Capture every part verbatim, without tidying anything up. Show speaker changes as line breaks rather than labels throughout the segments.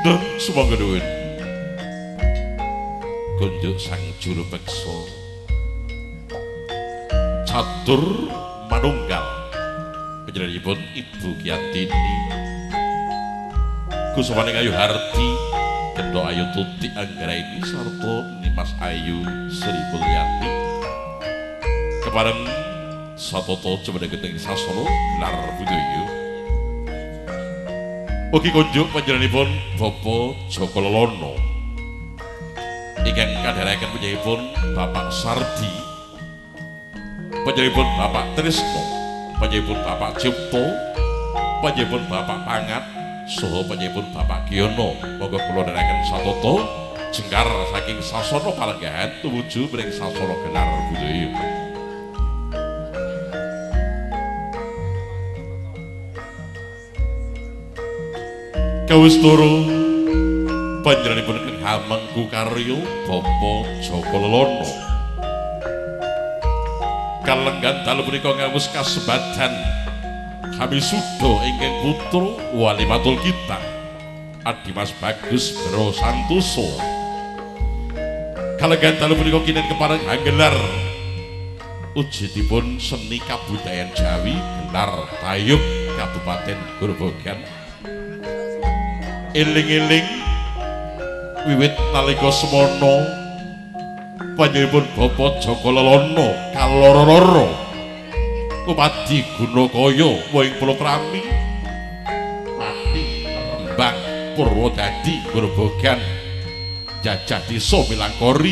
Wonten sumangga nuwun. Kunjuk sang juru peksa. Catur manunggal. Panjenenganipun Ibu Kyatini. Kusumane Ayu Harti, Kendo Ayu Tuti Anggraini sarta Nimas Ayu Sri Mulyani. Kepareng satata jumeneng sasana gelar budaya. Ugi kunjuk panjenenganipun Bapak Joko Lelono ingkang kadharaken panjenenganipun Bapak Sardi, panjenenganipun Bapak Trisno, panjenenganipun Bapak Cipto, panjenenganipun Bapak Pangat, saha panjenenganipun Bapak Giono. Monggo kula dherekaken satata jengkar saking sasana palenggahan tumuju mring sasana gelar budaya. Kawistara panjenenganipun Kang Hamengku Karya Bapak Joko Lelono kalenggan dalu punika ngawus kasebadan kami suda ingkang putra Walimatul Kitang Adimas Bagus Bro Santoso kalenggan dalu punika kinen kepareng anggelar ujidipun seni kabudayan Jawi gelar Tayub Kabupaten Grobogan. Eling-eling wiwit nalika semana panjenenganipun Bapak Joko Lelono kaloro-loro upadi Gunakaya woing Palakrami Pati Rembang Purwodadi Grobogan jajah desa Milangkori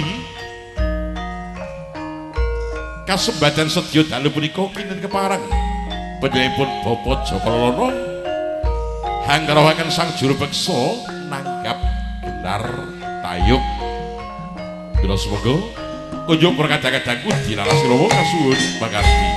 kasembadan sedya dalu punika kinten kepareng panjenenganipun Bapak Joko Lelono hanggarawaken sang juru peksa nanggap gelar Tayub. Kula semoga kunjuk perkadang-kadang Udi Laras Romo kasuwun pangarti.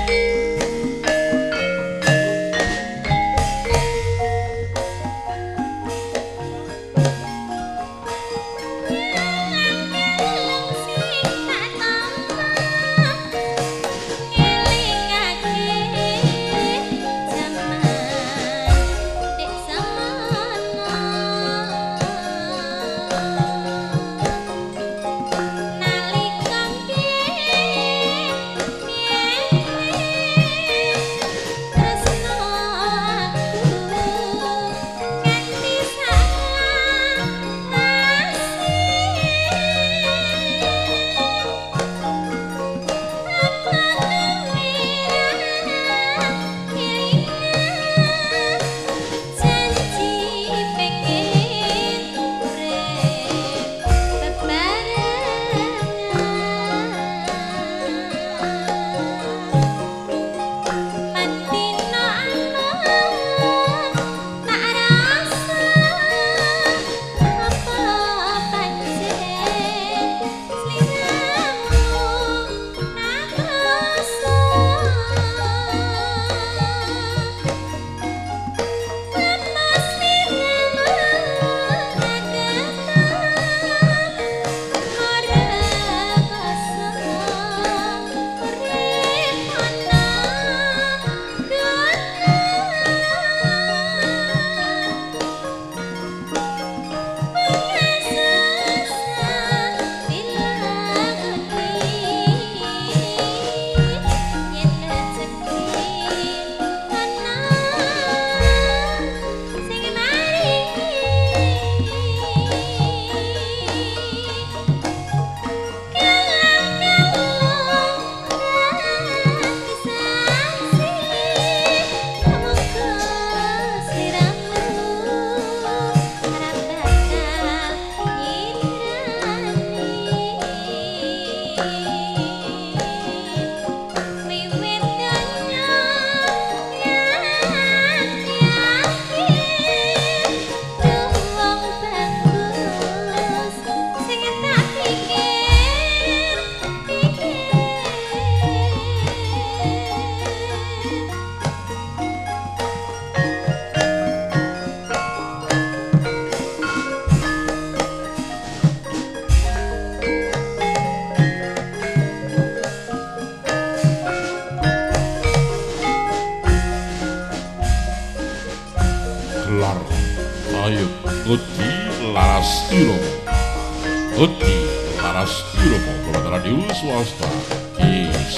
gelar Ayu Udi Laras Iromo Udi Laras Iromo Komentar Radio Swasta Is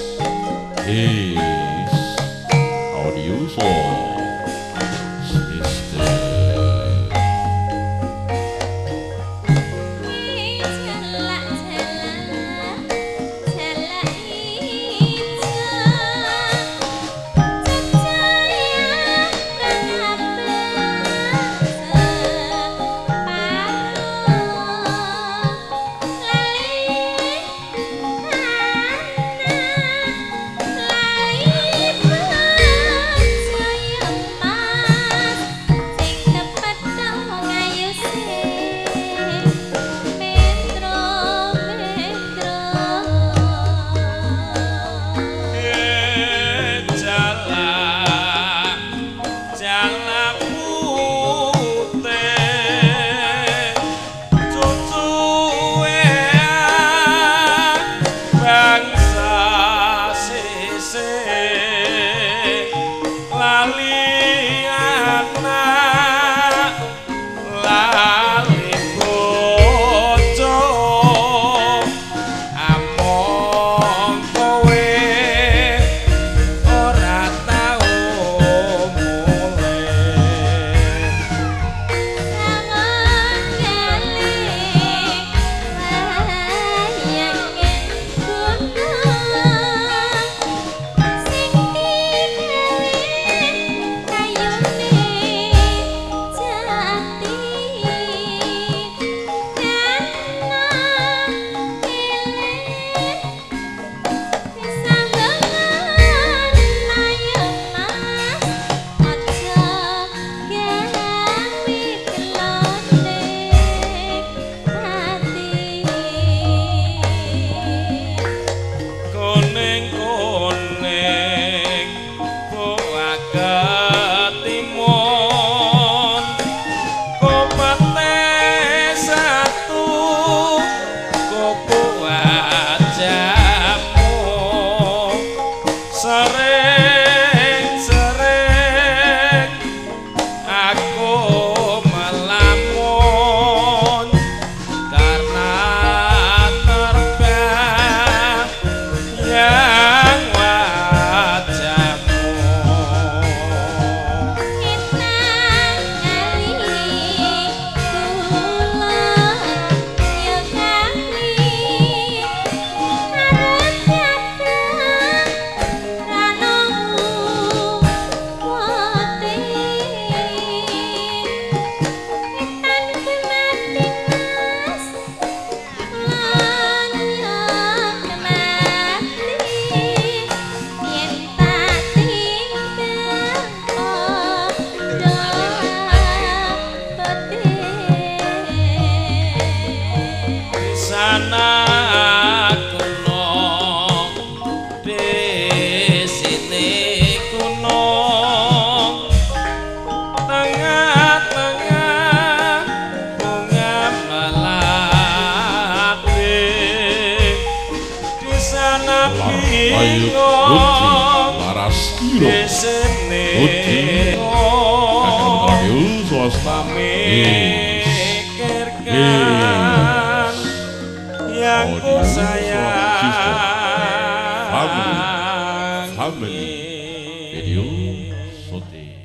Is Audio Swasta Ayu Udi Laras Iro Udi Kakak Radio Swasta
Memikirkan yang ku sayang
Family Family Video Shooting